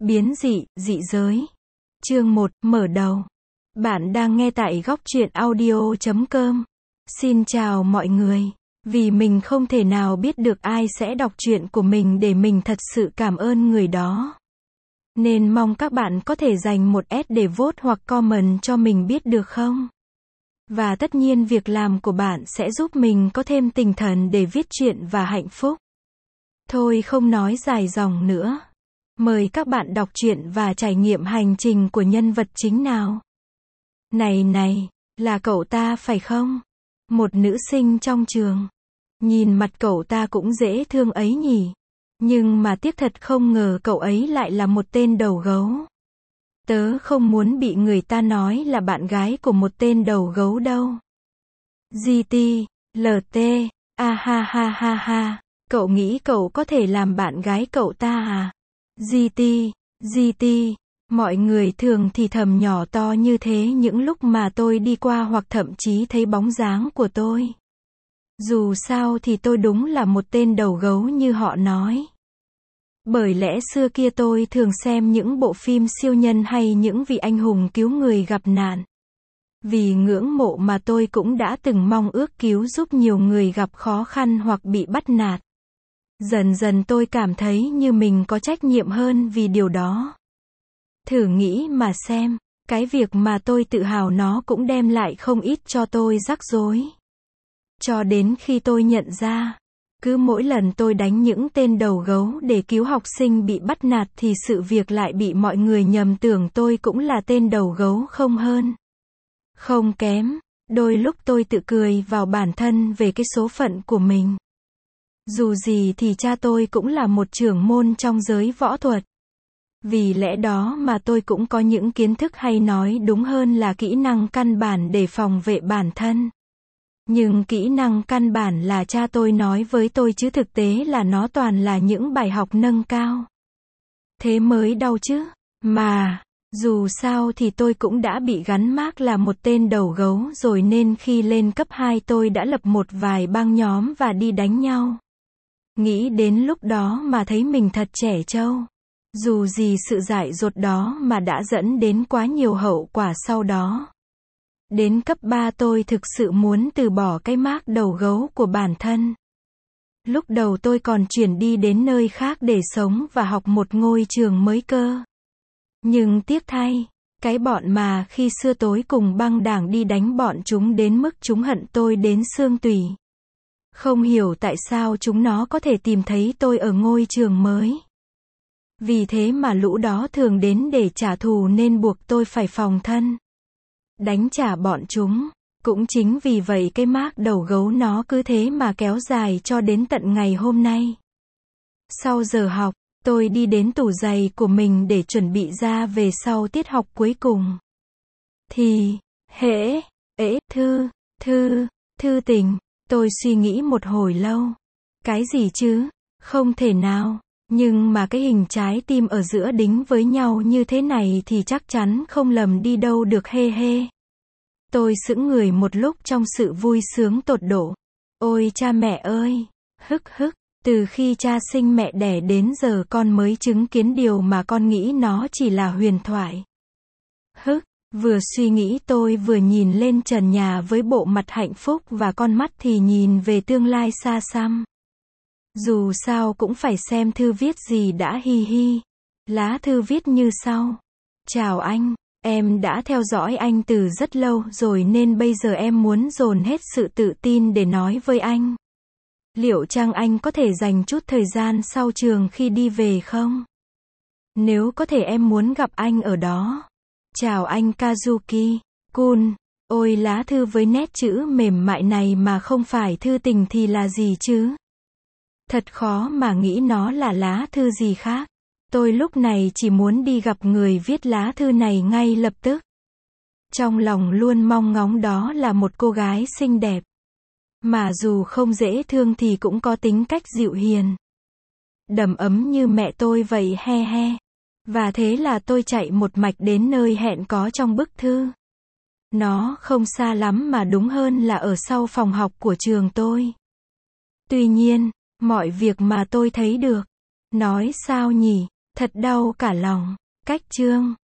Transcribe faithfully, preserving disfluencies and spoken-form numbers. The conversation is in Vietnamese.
Biến dị, dị giới. Chương một, mở đầu. Bạn đang nghe tại góc truyện audio chấm com. Xin chào mọi người. Vì mình không thể nào biết được ai sẽ đọc truyện của mình để mình thật sự cảm ơn người đó. Nên mong các bạn có thể dành một S để vote hoặc comment cho mình biết được không? Và tất nhiên việc làm của bạn sẽ giúp mình có thêm tinh thần để viết truyện và hạnh phúc. Thôi không nói dài dòng nữa. Mời các bạn đọc truyện và trải nghiệm hành trình của nhân vật chính nào. Này này, là cậu ta phải không? Một nữ sinh trong trường. Nhìn mặt cậu ta cũng dễ thương ấy nhỉ. Nhưng mà tiếc thật không ngờ cậu ấy lại là một tên đầu gấu. Tớ không muốn bị người ta nói là bạn gái của một tên đầu gấu đâu. giê tê, lờ tê, a ha ha ha ha, cậu nghĩ cậu có thể làm bạn gái cậu ta à? giê tê, giê tê, mọi người thường thì thầm nhỏ to như thế những lúc mà tôi đi qua hoặc thậm chí thấy bóng dáng của tôi. Dù sao thì tôi đúng là một tên đầu gấu như họ nói. Bởi lẽ xưa kia tôi thường xem những bộ phim siêu nhân hay những vị anh hùng cứu người gặp nạn. Vì ngưỡng mộ mà tôi cũng đã từng mong ước cứu giúp nhiều người gặp khó khăn hoặc bị bắt nạt. Dần dần tôi cảm thấy như mình có trách nhiệm hơn vì điều đó. Thử nghĩ mà xem, cái việc mà tôi tự hào nó cũng đem lại không ít cho tôi rắc rối. Cho đến khi tôi nhận ra, cứ mỗi lần tôi đánh những tên đầu gấu để cứu học sinh bị bắt nạt thì sự việc lại bị mọi người nhầm tưởng tôi cũng là tên đầu gấu không hơn. Không kém, đôi lúc tôi tự cười vào bản thân về cái số phận của mình. Dù gì thì cha tôi cũng là một trưởng môn trong giới võ thuật. Vì lẽ đó mà tôi cũng có những kiến thức hay nói đúng hơn là kỹ năng căn bản để phòng vệ bản thân. Nhưng kỹ năng căn bản là cha tôi nói với tôi chứ thực tế là nó toàn là những bài học nâng cao. Thế mới đau chứ. Mà, dù sao thì tôi cũng đã bị gắn mác là một tên đầu gấu rồi nên khi lên cấp hai tôi đã lập một vài băng nhóm và đi đánh nhau. Nghĩ đến lúc đó mà thấy mình thật trẻ trâu. Dù gì sự dại dột đó mà đã dẫn đến quá nhiều hậu quả sau đó. Đến cấp ba tôi thực sự muốn từ bỏ cái mác đầu gấu của bản thân. Lúc đầu tôi còn chuyển đi đến nơi khác để sống và học một ngôi trường mới cơ. Nhưng tiếc thay, cái bọn mà khi xưa tối cùng băng đảng đi đánh bọn chúng đến mức chúng hận tôi đến xương tủy. Không hiểu tại sao chúng nó có thể tìm thấy tôi ở ngôi trường mới. Vì thế mà lũ đó thường đến để trả thù nên buộc tôi phải phòng thân. Đánh trả bọn chúng. Cũng chính vì vậy cái mác đầu gấu nó cứ thế mà kéo dài cho đến tận ngày hôm nay. Sau giờ học, tôi đi đến tủ giày của mình để chuẩn bị ra về sau tiết học cuối cùng. Thì, hễ, ế, thư, thư, thư tình, tôi suy nghĩ một hồi lâu. Cái gì chứ? Không thể nào. Nhưng mà cái hình trái tim ở giữa đính với nhau như thế này thì chắc chắn không lầm đi đâu được hê hê. Tôi sững người một lúc trong sự vui sướng tột độ. Ôi cha mẹ ơi! Hức hức, từ khi cha sinh mẹ đẻ đến giờ con mới chứng kiến điều mà con nghĩ nó chỉ là huyền thoại. Hức, vừa suy nghĩ tôi vừa nhìn lên trần nhà với bộ mặt hạnh phúc và con mắt thì nhìn về tương lai xa xăm. Dù sao cũng phải xem thư viết gì đã hi hi. Lá thư viết như sau. Chào anh, em đã theo dõi anh từ rất lâu rồi nên bây giờ em muốn dồn hết sự tự tin để nói với anh. Liệu chăng anh có thể dành chút thời gian sau trường khi đi về không? Nếu có thể em muốn gặp anh ở đó. Chào anh Kazuki-kun. Ôi lá thư với nét chữ mềm mại này mà không phải thư tình thì là gì chứ? Thật khó mà nghĩ nó là lá thư gì khác. Tôi lúc này chỉ muốn đi gặp người viết lá thư này ngay lập tức. Trong lòng luôn mong ngóng đó là một cô gái xinh đẹp. Mà dù không dễ thương thì cũng có tính cách dịu hiền. Đầm ấm như mẹ tôi vậy he he. Và thế là tôi chạy một mạch đến nơi hẹn có trong bức thư. Nó không xa lắm mà đúng hơn là ở sau phòng học của trường tôi. Tuy nhiên, mọi việc mà tôi thấy được. Nói sao nhỉ? Thật đau cả lòng. Cách chương